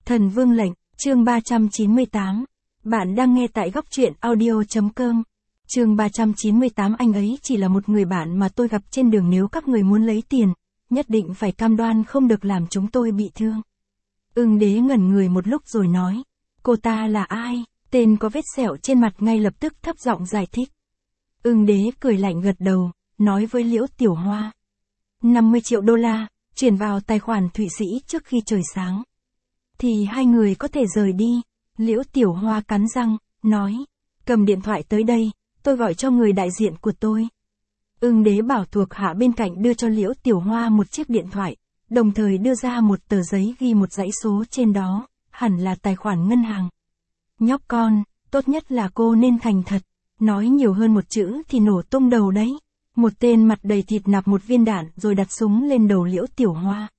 Thần Vương lệnh, chương 398. Bạn đang nghe tại góc truyện audio.com. Chương 398. Anh ấy chỉ là một người bạn mà tôi gặp trên đường, nếu các người muốn lấy tiền, nhất định phải cam đoan không được làm chúng tôi bị thương. Ưng Đế ngẩn người một lúc rồi nói, cô ta là ai? Tên có vết sẹo trên mặt ngay lập tức thấp giọng giải thích. Ưng Đế cười lạnh gật đầu, nói với Liễu Tiểu Hoa. 50 triệu đô la, chuyển vào tài khoản Thụy Sĩ trước khi trời sáng. Thì hai người có thể rời đi. Liễu Tiểu Hoa cắn răng, nói, cầm điện thoại tới đây, tôi gọi cho người đại diện của tôi. Ưng Đế bảo thuộc hạ bên cạnh đưa cho Liễu Tiểu Hoa một chiếc điện thoại, đồng thời đưa ra một tờ giấy ghi một dãy số trên đó, hẳn là tài khoản ngân hàng. Nhóc con, tốt nhất là cô nên thành thật, nói nhiều hơn một chữ thì nổ tung đầu đấy. Một tên mặt đầy thịt nạp một viên đạn rồi đặt súng lên đầu Liễu Tiểu Hoa.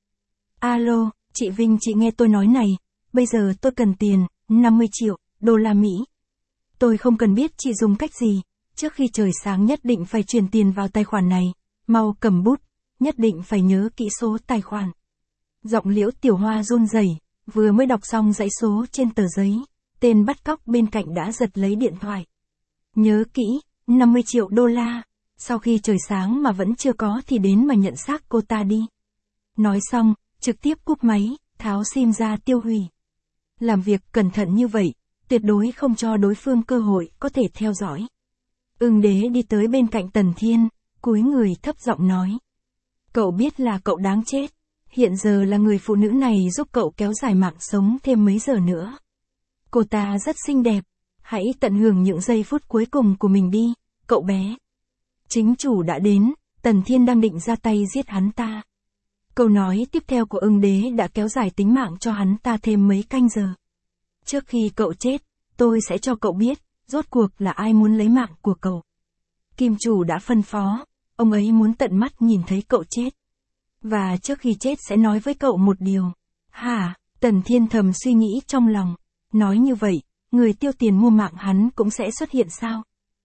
Alo, chị Vinh, chị nghe tôi nói này, bây giờ tôi cần tiền, 50 triệu đô la Mỹ. Tôi không cần biết chị dùng cách gì, trước khi trời sáng nhất định phải chuyển tiền vào tài khoản này, mau cầm bút, nhất định phải nhớ kỹ số tài khoản. Giọng Liễu Tiểu Hoa run rẩy, vừa mới đọc xong dãy số trên tờ giấy, tên bắt cóc bên cạnh đã giật lấy điện thoại. Nhớ kỹ, 50 triệu đô la, sau khi trời sáng mà vẫn chưa có thì đến mà nhận xác cô ta đi. Nói xong, trực tiếp cúp máy, tháo sim ra tiêu hủy. Làm việc cẩn thận như vậy, tuyệt đối không cho đối phương cơ hội có thể theo dõi. Ưng Đế đi tới bên cạnh Tần Thiên, cúi người thấp giọng nói. Cậu biết là cậu đáng chết, hiện giờ là người phụ nữ này giúp cậu kéo dài mạng sống thêm mấy giờ nữa. Cô ta rất xinh đẹp, hãy tận hưởng những giây phút cuối cùng của mình đi, cậu bé. Chính chủ đã đến, Tần Thiên đang định ra tay giết hắn ta. Câu nói tiếp theo của Ưng Đế đã kéo dài tính mạng cho hắn ta thêm mấy canh giờ. Trước khi cậu chết, tôi sẽ cho cậu biết, rốt cuộc là ai muốn lấy mạng của cậu. Kim chủ đã phân phó, ông ấy muốn tận mắt nhìn thấy cậu chết. Và trước khi chết sẽ nói với cậu một điều. Hả? Tần Thiên thầm suy nghĩ trong lòng. Nói như vậy, người tiêu tiền mua mạng hắn cũng sẽ xuất hiện sao?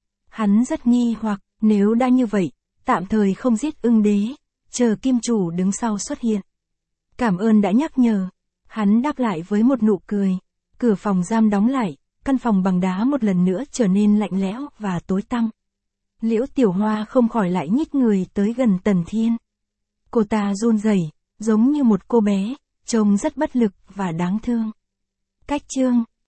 Hắn rất nghi hoặc, nếu đã như vậy, tạm thời không giết Ưng Đế, chờ Kim chủ đứng sau xuất hiện. Cảm ơn đã nhắc nhở. Hắn đáp lại với một nụ cười. Cửa phòng giam đóng lại, căn phòng bằng đá một lần nữa trở nên lạnh lẽo và tối tăm. Liễu Tiểu Hoa không khỏi lại nhích người tới gần Tần Thiên. Cô ta run rẩy, giống như một cô bé, trông rất bất lực và đáng thương. Cách chương